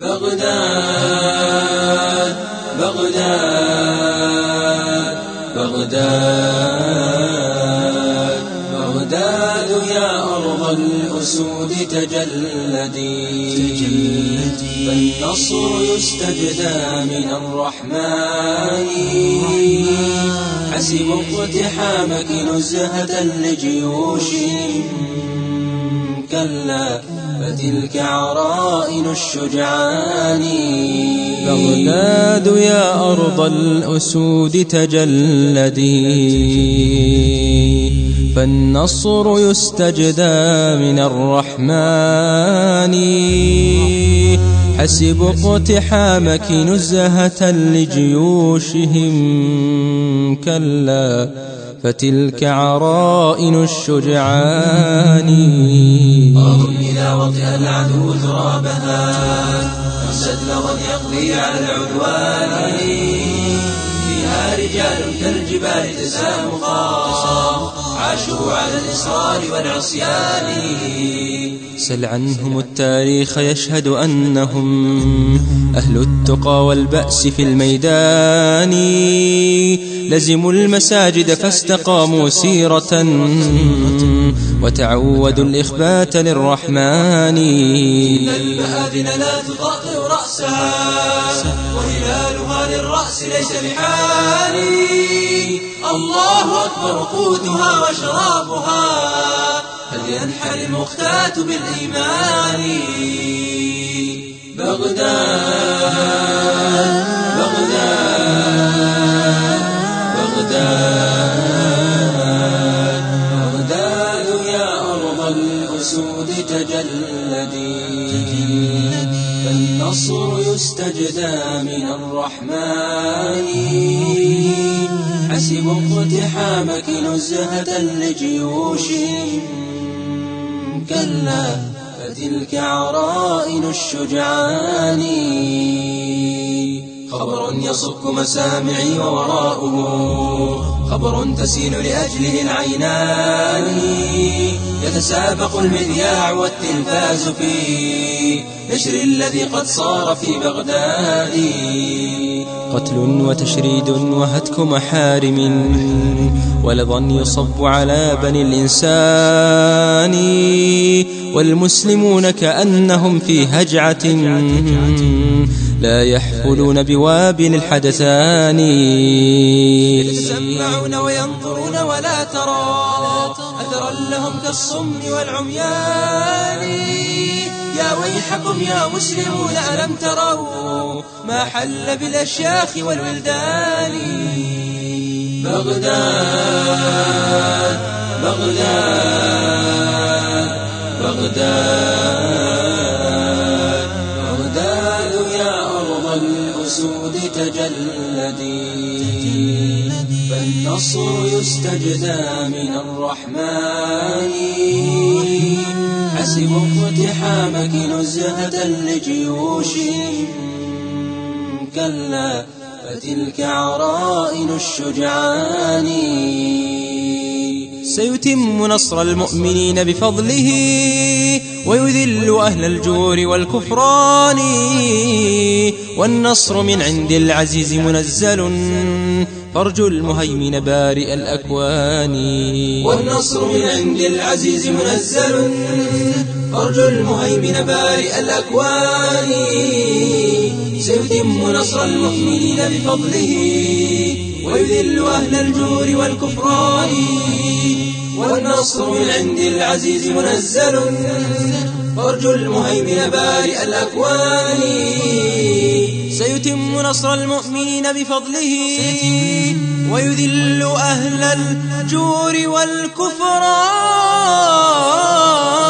بغداد بغداد بغداد بغداد يا أرض الأسود تجلدي فالنصر يستجدى من الرحمن حسبوا اقتحامك نزهة لجيوشهم كلا فتلك عرائن الشجعان بغداد يا أرض الأسود تجلدي فالنصر يستجدى من الرحمن حسبوا اقتحامك نزهة لجيوشهم كلا فتلك عرائن الشجعان أرض إذا وطئ العدو ترابها أرسد لظى يقضي على العدوان فيها رجال كالجبال تسامقا عاشوا على الإصرار والعصيان سل عنهم التاريخ يشهد أنهم أهل التقى والبأس في الميدان لزموا المساجد فاستقاموا سيرة وتعودوا الإخبات للرحمن المآذن لا تطأطئ رأسها وهلالها للرأس ليس بحالي الله أكبر قوتها وشرابها فلينحر المختات بالإيمان بغداد بغداد بغداد بغداد يا أرض الأسود تجلدي فالنصر يستجدى من الرحمن حسبوا اقتحامك نزهة لجيوشهم كلا فتلك عرائن الشجعان خبر يصك مسامعي ووراءه خبر تسيل لأجله العينان يتسابق المذياع والتلفاز في نشر الذي قد صار في بغداد قتل وتشريد وهتك محارم ولظى يصب على بني الإنسان والمسلمون كأنهم في هجعة لا يحفلون بوابل الحدثان يتسمعون وينظرون ولا ترى أثرا لهم كالصم والعميان يا ويحكم يا مسلمون ألم تروا ما حل بالأشياخ والولدان بغداد بغداد بغداد بغداد يا أرض الأسود تجلدي فالنصر يستجدى من الرحمن حسبوا اقتحامك نزهة لجيوشهم كلا فتلك عرائن الشجعان سيتم نصر المؤمنين بفضله ويذل أهل الجور والكفران والنصر من عند العزيز منزل فارجو المهيمن بارئ الأكوان والنصر من عند العزيز منزل فارجو المهيمن بارئ الأكوان سيتم نصر المؤمنين بفضله ويذل أهل الجور والكفران والنصر من عند العزيز منزل فارجو المهيمن بارئ الأكوان سيتم نصر المؤمنين بفضله ويذل أهل الجور والكفران